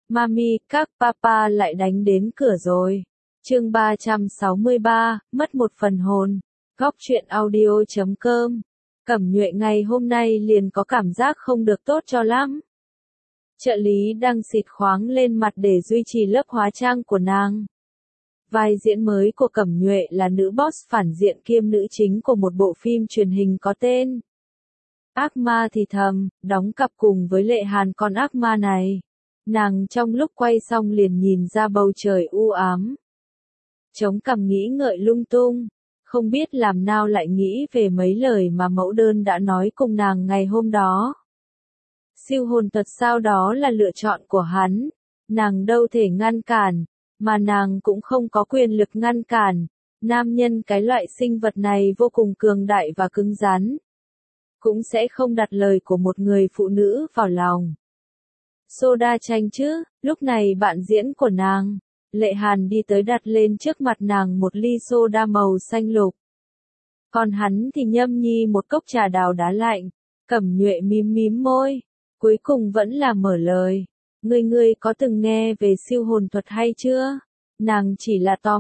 Mami, các papa lại đánh đến cửa rồi. Chương 363, mất một phần hồn. Góc truyện audio.com. Cẩm Nhuệ ngày hôm nay liền có cảm giác không được tốt cho lắm. Trợ lý đang xịt khoáng lên mặt để duy trì lớp hóa trang của nàng. Vai diễn mới của Cẩm Nhuệ là nữ boss phản diện kiêm nữ chính của một bộ phim truyền hình có tên Ác Ma thì thầm, đóng cặp cùng với Lệ Hàn con ác ma này. Nàng trong lúc quay xong liền nhìn ra bầu trời u ám. Chống cằm nghĩ ngợi lung tung, không biết làm nào lại nghĩ về mấy lời mà mẫu đơn đã nói cùng nàng ngày hôm đó. Siêu hồn thuật sao đó là lựa chọn của hắn, nàng đâu thể ngăn cản, mà nàng cũng không có quyền lực ngăn cản. Nam nhân cái loại sinh vật này vô cùng cường đại và cứng rắn, cũng sẽ không đặt lời của một người phụ nữ vào lòng. Soda chanh chứ, lúc này bạn diễn của nàng, Lệ Hàn đi tới đặt lên trước mặt nàng một ly soda màu xanh lục. Còn hắn thì nhâm nhi một cốc trà đào đá lạnh. Cẩm Nhuệ mím mím môi, cuối cùng vẫn là mở lời. Ngươi có từng nghe về siêu hồn thuật hay chưa? Nàng chỉ là tò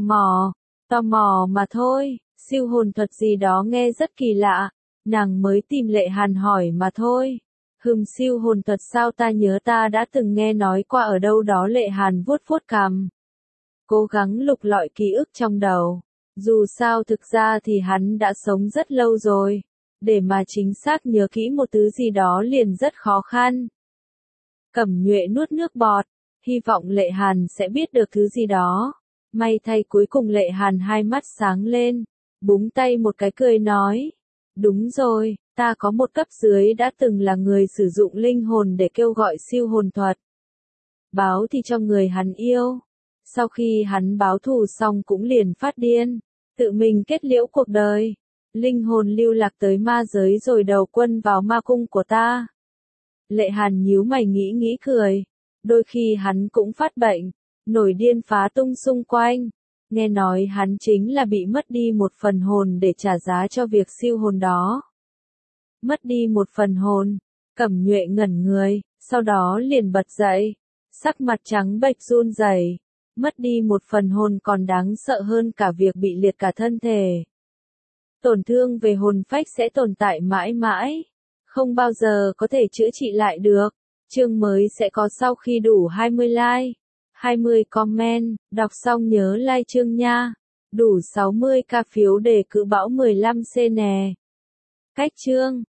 mò mà thôi, siêu hồn thuật gì đó nghe rất kỳ lạ. Nàng mới tìm Lệ Hàn hỏi mà thôi. Siêu hồn thuật sao, ta nhớ ta đã từng nghe nói qua ở đâu đó. Lệ Hàn vuốt vuốt cằm, cố gắng lục lọi ký ức trong đầu. Dù sao thực ra thì hắn đã sống rất lâu rồi, để mà chính xác nhớ kỹ một thứ gì đó liền rất khó khăn. Cẩm Nhuệ nuốt nước bọt, hy vọng Lệ Hàn sẽ biết được thứ gì đó. May thay cuối cùng Lệ Hàn hai mắt sáng lên, búng tay một cái cười nói. Đúng rồi, ta có một cấp dưới đã từng là người sử dụng linh hồn để kêu gọi siêu hồn thuật. Báo thì cho người hắn yêu. Sau khi hắn báo thù xong cũng liền phát điên, tự mình kết liễu cuộc đời. Linh hồn lưu lạc tới ma giới rồi đầu quân vào ma cung của ta. Lệ Hàn nhíu mày nghĩ cười. Đôi khi hắn cũng phát bệnh, nổi điên phá tung xung quanh. Nghe nói hắn chính là bị mất đi một phần hồn để trả giá cho việc siêu hồn đó. Mất đi một phần hồn, Cẩm Nhuệ ngẩn người, sau đó liền bật dậy, sắc mặt trắng bệch run rẩy. Mất đi một phần hồn còn đáng sợ hơn cả việc bị liệt cả thân thể. Tổn thương về hồn phách sẽ tồn tại mãi mãi, không bao giờ có thể chữa trị lại được. Chương mới sẽ có sau khi đủ 20 like, 20 comment, đọc xong nhớ like chương nha. Đủ 60k phiếu để cự bão 15C nè. Cách chương